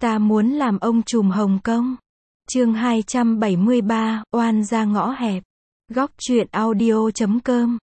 Ta muốn làm ông trùm Hồng Kông. Chương 273, oan ra ngõ hẹp. Góc truyện audio.com.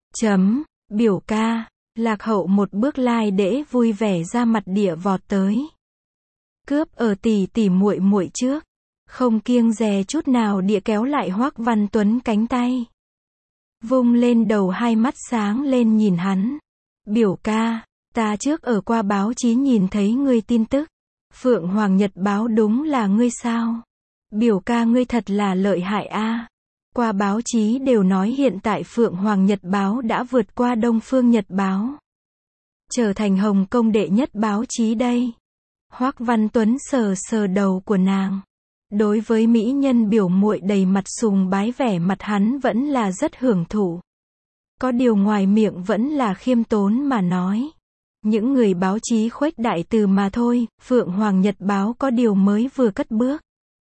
Biểu ca. Lạc Hậu một bước lai đễ vui vẻ ra mặt địa vọt tới. Cướp ở tỷ tỷ muội muội trước. Không kiêng dè chút nào địa kéo lại Hoắc Văn Tuấn cánh tay. Vung lên đầu, hai mắt sáng lên nhìn hắn. Biểu ca, ta trước ở qua báo chí nhìn thấy ngươi tin tức. Phượng Hoàng Nhật Báo đúng là ngươi sao? Biểu ca ngươi thật là lợi hại a. Qua báo chí đều nói hiện tại Phượng Hoàng Nhật Báo đã vượt qua Đông Phương Nhật Báo. Trở thành Hồng Kông đệ nhất báo chí đây. Hoắc Văn Tuấn sờ sờ đầu của nàng. Đối với mỹ nhân biểu muội đầy mặt sùng bái, vẻ mặt hắn vẫn là rất hưởng thụ. Có điều ngoài miệng vẫn là khiêm tốn mà nói. Những người báo chí khuếch đại từ mà thôi, Phượng Hoàng Nhật Báo có điều mới vừa cất bước.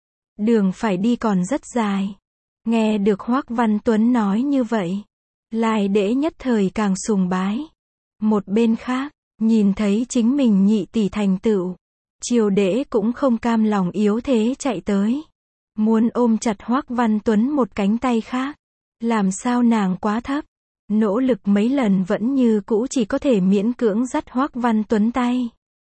Đường phải đi còn rất dài. Nghe được Hoắc Văn Tuấn nói như vậy, Lai đễ nhất thời càng sùng bái. Một bên khác, nhìn thấy chính mình nhị tỷ thành tựu, Triều đễ cũng không cam lòng yếu thế chạy tới. Muốn ôm chặt Hoắc Văn Tuấn một cánh tay khác. Làm sao nàng quá thấp. Nỗ lực mấy lần vẫn như cũ chỉ có thể miễn cưỡng dắt Hoắc Văn Tuấn tay.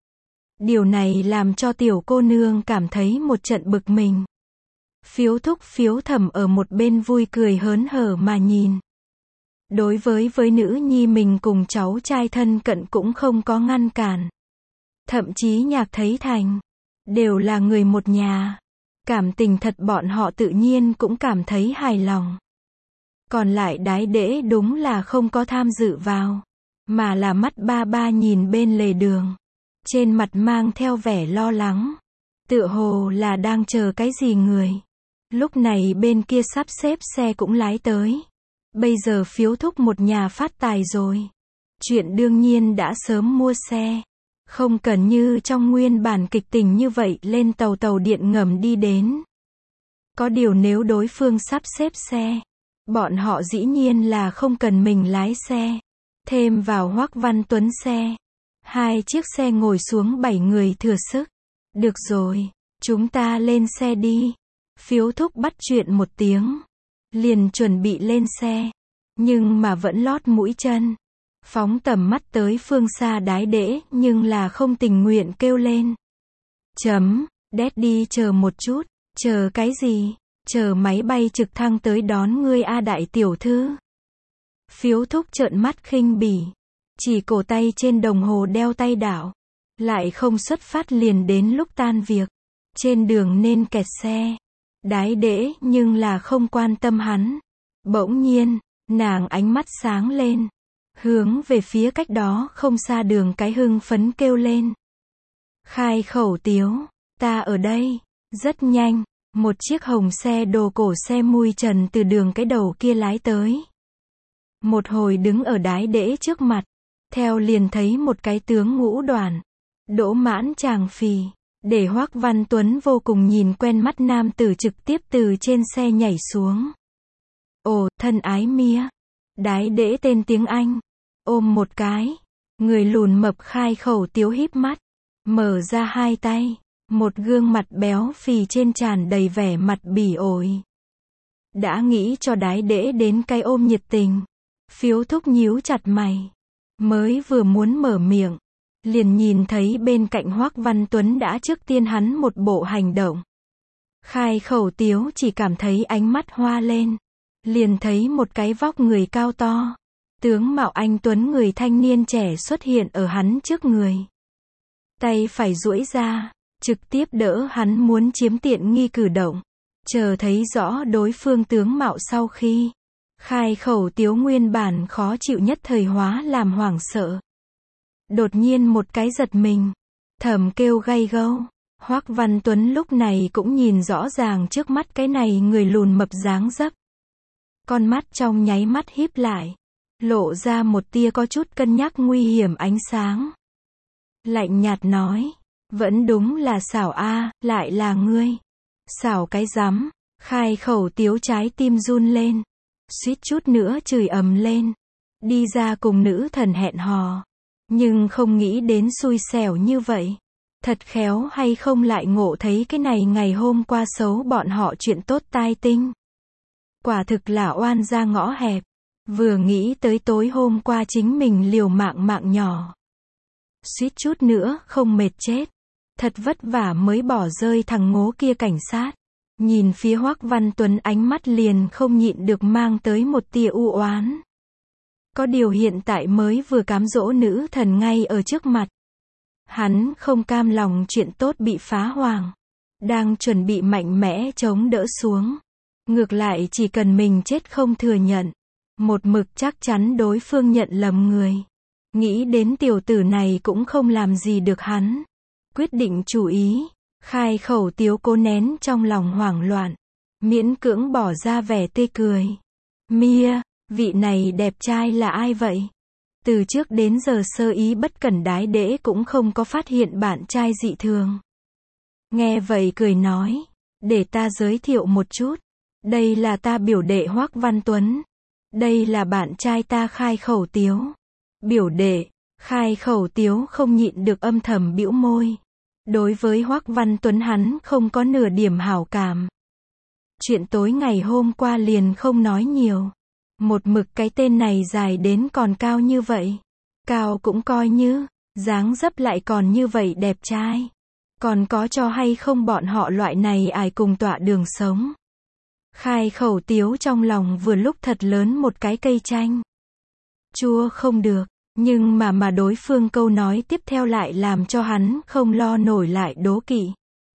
Điều này làm cho tiểu cô nương cảm thấy một trận bực mình. Phiếu thúc phiếu thẩm ở một bên vui cười hớn hở mà nhìn. Đối với nữ nhi mình cùng cháu trai thân cận cũng không có ngăn cản. Thậm chí Nhạc Thấy Thành, đều là người một nhà. Cảm tình thật bọn họ tự nhiên cũng cảm thấy hài lòng. Còn lại đái đễ đúng là không có tham dự vào, mà là mắt ba ba nhìn bên lề đường. Trên mặt mang theo vẻ lo lắng. Tựa hồ là đang chờ cái gì người. Lúc này bên kia sắp xếp xe cũng lái tới. Bây giờ phiếu thúc một nhà phát tài rồi. Chuyện đương nhiên đã sớm mua xe. Không cần như trong nguyên bản kịch tình như vậy lên tàu điện ngầm đi đến. Có điều nếu đối phương sắp xếp xe, bọn họ dĩ nhiên là không cần mình lái xe. Thêm vào Hoắc Văn Tuấn xe. 2 chiếc xe ngồi xuống 7 người thừa sức. Được rồi, chúng ta lên xe đi. Phiếu thúc bắt chuyện một tiếng. Liền chuẩn bị lên xe. Nhưng mà vẫn lót mũi chân. Phóng tầm mắt tới phương xa đái đễ nhưng là không tình nguyện kêu lên. Daddy chờ một chút. Chờ cái gì? Chờ máy bay trực thăng tới đón ngươi a đại tiểu thư. Phiếu thúc trợn mắt khinh bỉ. Chỉ cổ tay trên đồng hồ đeo tay đảo. Lại không xuất phát liền đến lúc tan việc. Trên đường nên kẹt xe. Đái đễ nhưng là không quan tâm hắn. Bỗng nhiên, nàng ánh mắt sáng lên. Hướng về phía cách đó không xa đường cái hưng phấn kêu lên. Khai khẩu tiếu, ta ở đây. Rất nhanh, một chiếc hồng xe đồ cổ xe mui trần từ đường cái đầu kia lái tới. Một hồi đứng ở đái đễ trước mặt. Theo liền thấy một cái tướng ngũ đoàn. Đỗ mãn chàng phì. Để Hoắc Văn Tuấn vô cùng nhìn quen mắt nam tử trực tiếp từ trên xe nhảy xuống. Ồ, thân ái mía. Đái đễ tên tiếng Anh. Ôm một cái. Người lùn mập khai khẩu tiếu híp mắt. Mở ra hai tay. Một gương mặt béo phì trên tràn đầy vẻ mặt bỉ ổi. Đã nghĩ cho đái đễ đến cái ôm nhiệt tình. Phiếu thúc nhíu chặt mày. Mới vừa muốn mở miệng. Liền nhìn thấy bên cạnh Hoắc Văn Tuấn đã trước tiên hắn một bộ hành động. Khai khẩu tiếu chỉ cảm thấy ánh mắt hoa lên. Liền thấy một cái vóc người cao to. Tướng mạo anh tuấn người thanh niên trẻ xuất hiện ở hắn trước người. Tay phải duỗi ra, trực tiếp đỡ hắn muốn chiếm tiện nghi cử động. Chờ thấy rõ đối phương tướng mạo sau khi. Khai khẩu tiếu nguyên bản khó chịu nhất thời hóa làm hoảng sợ. Đột nhiên một cái giật mình. Thầm kêu gay gâu. Hoắc Văn Tuấn lúc này cũng nhìn rõ ràng trước mắt cái này người lùn mập dáng dấp. Con mắt trong nháy mắt híp lại. Lộ ra một tia có chút cân nhắc nguy hiểm ánh sáng. Lạnh nhạt nói. Vẫn đúng là xảo a, lại là ngươi. Xảo cái rắm. Khai khẩu tiếu trái tim run lên. Suýt chút nữa chửi ầm lên. Đi ra cùng nữ thần hẹn hò. Nhưng không nghĩ đến xui xẻo như vậy. Thật khéo hay không lại ngộ thấy cái này ngày hôm qua xấu bọn họ chuyện tốt tai tinh. Quả thực là oan ra ngõ hẹp. Vừa nghĩ tới tối hôm qua chính mình liều mạng nhỏ. Suýt chút nữa không mệt chết. Thật vất vả mới bỏ rơi thằng ngố kia cảnh sát. Nhìn phía Hoắc Văn Tuấn ánh mắt liền không nhịn được mang tới một tia u oán. Có điều hiện tại mới vừa cám dỗ nữ thần ngay ở trước mặt. Hắn không cam lòng chuyện tốt bị phá hoàng. Đang chuẩn bị mạnh mẽ chống đỡ xuống. Ngược lại chỉ cần mình chết không thừa nhận. Một mực chắc chắn đối phương nhận lầm người. Nghĩ đến tiểu tử này cũng không làm gì được hắn. Quyết định chủ ý. Khai khẩu tiếu cố nén trong lòng hoảng loạn. Miễn cưỡng bỏ ra vẻ tươi cười. Mia, vị này đẹp trai là ai vậy? Từ trước đến giờ sơ ý bất cẩn đái đễ cũng không có phát hiện bạn trai dị thường. Nghe vậy cười nói. Để ta giới thiệu một chút. Đây là ta biểu đệ Hoắc Văn Tuấn. Đây là bạn trai ta Khai khẩu tiếu. Biểu đệ, Khai khẩu tiếu không nhịn được âm thầm bĩu môi. Đối với Hoắc Văn Tuấn hắn không có nửa điểm hảo cảm. Chuyện tối ngày hôm qua liền không nói nhiều. Một mực cái tên này dài đến còn cao như vậy. Cao cũng coi như, dáng dấp lại còn như vậy đẹp trai. Còn có cho hay không bọn họ loại này ai cùng tọa đường sống. Khai khẩu tiếu trong lòng vừa lúc thật lớn một cái cây chanh. Chua không được, nhưng mà đối phương câu nói tiếp theo lại làm cho hắn không lo nổi lại đố kỵ.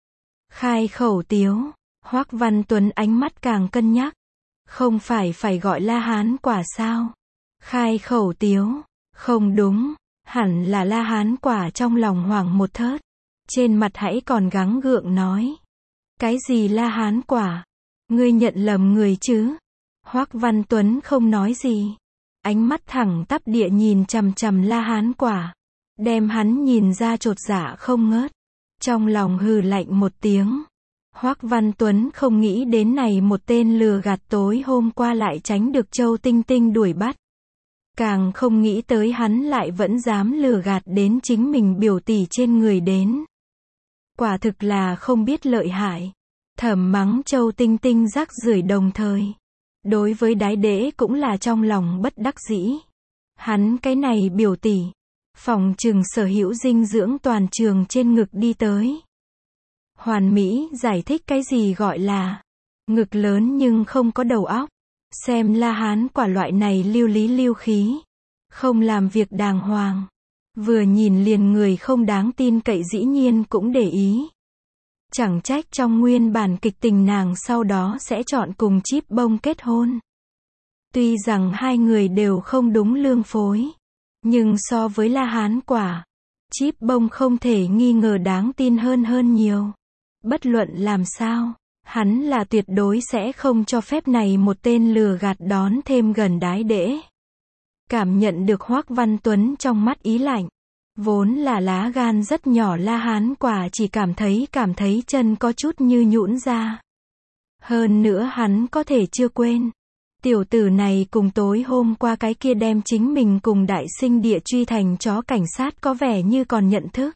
Khai khẩu tiếu, Hoắc Văn Tuấn ánh mắt càng cân nhắc. Không phải gọi La Hán Quả sao? Khai khẩu tiếu, không đúng, hẳn là La Hán Quả trong lòng hoảng một thớt. Trên mặt hãy còn gắng gượng nói. Cái gì La Hán Quả? Ngươi nhận lầm người chứ? Hoắc Văn Tuấn không nói gì. Ánh mắt thẳng tắp địa nhìn chằm chằm La Hán Quả. Đem hắn nhìn ra chột dạ không ngớt. Trong lòng hừ lạnh một tiếng. Hoắc Văn Tuấn không nghĩ đến này một tên lừa gạt tối hôm qua lại tránh được Châu Tinh Tinh đuổi bắt. Càng không nghĩ tới hắn lại vẫn dám lừa gạt đến chính mình biểu tỷ trên người đến. Quả thực là không biết lợi hại. Thầm mắng Châu Tinh Tinh rác rưởi đồng thời. Đối với đái đễ cũng là trong lòng bất đắc dĩ. Hắn cái này biểu tỷ. Phòng trừng sở hữu dinh dưỡng toàn trường trên ngực đi tới. Hoàn mỹ giải thích cái gì gọi là ngực lớn nhưng không có đầu óc. Xem La Hán Quả loại này lưu lý lưu khí. Không làm việc đàng hoàng. Vừa nhìn liền người không đáng tin cậy dĩ nhiên cũng để ý. Chẳng trách trong nguyên bản kịch tình nàng sau đó sẽ chọn cùng Chíp Bông kết hôn. Tuy rằng hai người đều không đúng lương phối. Nhưng so với La Hán Quả, Chíp Bông không thể nghi ngờ đáng tin hơn nhiều. Bất luận làm sao, hắn là tuyệt đối sẽ không cho phép này một tên lừa gạt đón thêm gần đái đễ. Cảm nhận được Hoắc Văn Tuấn trong mắt ý lạnh. Vốn là lá gan rất nhỏ La Hán Quả chỉ cảm thấy chân có chút như nhũn ra. Hơn nữa hắn có thể chưa quên. Tiểu tử này cùng tối hôm qua cái kia đem chính mình cùng đại sinh địa truy thành chó cảnh sát có vẻ như còn nhận thức.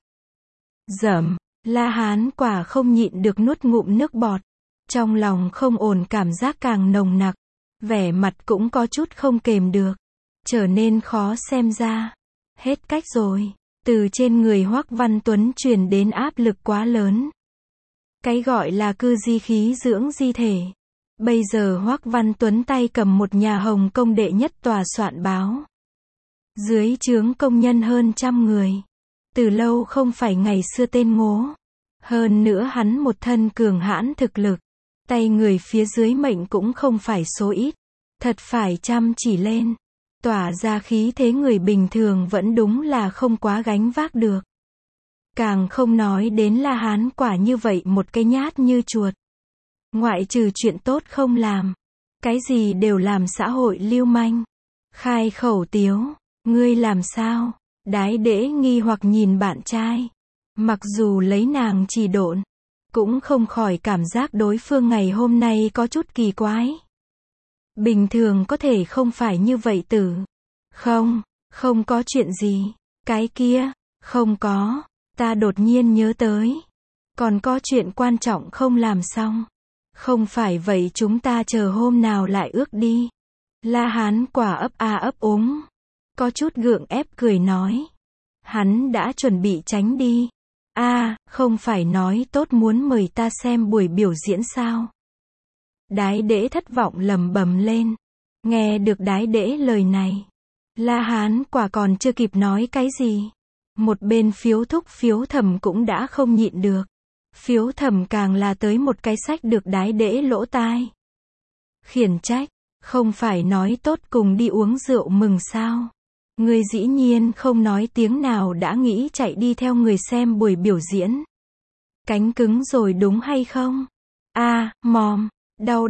Dẩm, La Hán Quả không nhịn được nuốt ngụm nước bọt. Trong lòng không ổn cảm giác càng nồng nặc. Vẻ mặt cũng có chút không kềm được. Trở nên khó xem ra. Hết cách rồi. Từ trên người Hoắc Văn Tuấn truyền đến áp lực quá lớn. Cái gọi là cư di khí dưỡng di thể. Bây giờ Hoắc Văn Tuấn tay cầm một nhà Hồng Kông đệ nhất tòa soạn báo. Dưới trướng công nhân hơn 100 người. Từ lâu không phải ngày xưa tên ngố. Hơn nữa hắn một thân cường hãn thực lực. Tay người phía dưới mệnh cũng không phải số ít. Thật phải chăm chỉ lên. Tỏa ra khí thế người bình thường vẫn đúng là không quá gánh vác được. Càng không nói đến La Hán Quả như vậy một cái nhát như chuột. Ngoại trừ chuyện tốt không làm. Cái gì đều làm xã hội lưu manh. Khai khẩu tiếu. Ngươi làm sao? Đái đễ nghi hoặc nhìn bạn trai. Mặc dù lấy nàng chỉ độn. Cũng không khỏi cảm giác đối phương ngày hôm nay có chút kỳ quái. Bình thường có thể không phải như vậy tử. Không có chuyện gì. Cái kia, không có. Ta đột nhiên nhớ tới. Còn có chuyện quan trọng không làm xong. Không phải vậy chúng ta chờ hôm nào lại ước đi. La Hán Quả ấp a ấp úng. Có chút gượng ép cười nói. Hắn đã chuẩn bị tránh đi. Không phải nói tốt muốn mời ta xem buổi biểu diễn sao? Đái Đễ thất vọng lẩm bẩm lên. Nghe được Đái Đễ lời này, La Hán Quả còn chưa kịp nói cái gì. Một bên Phiếu Thúc Phiếu Thẩm cũng đã không nhịn được. Phiếu Thẩm càng là tới một cái xách được Đái Đễ lỗ tai. Khiển trách, không phải nói tốt cùng đi uống rượu mừng sao? Ngươi dĩ nhiên không nói tiếng nào đã nghĩ chạy đi theo người xem buổi biểu diễn. Cánh cứng rồi đúng hay không? Mòm, đau,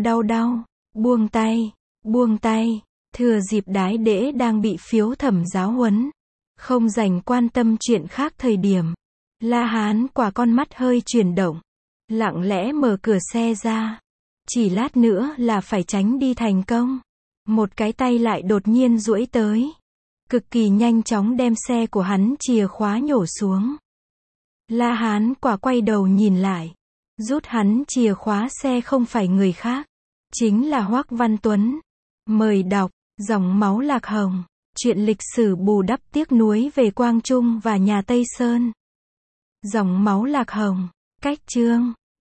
buông tay, thừa dịp Đái Đễ đang bị Phiếu Thẩm giáo huấn, không dành quan tâm chuyện khác thời điểm. La Hán Quả con mắt hơi chuyển động, lặng lẽ mở cửa xe ra. Chỉ lát nữa là phải tránh đi thành công. Một cái tay lại đột nhiên duỗi tới. Cực kỳ nhanh chóng đem xe của hắn chìa khóa nhổ xuống. La Hán Quả quay đầu nhìn lại. Rút hắn chìa khóa xe không phải người khác. Chính là Hoắc Văn Tuấn. Mời đọc, Dòng máu lạc hồng. Chuyện lịch sử bù đắp tiếc nuối về Quang Trung và nhà Tây Sơn. Dòng máu lạc hồng. Cách chương.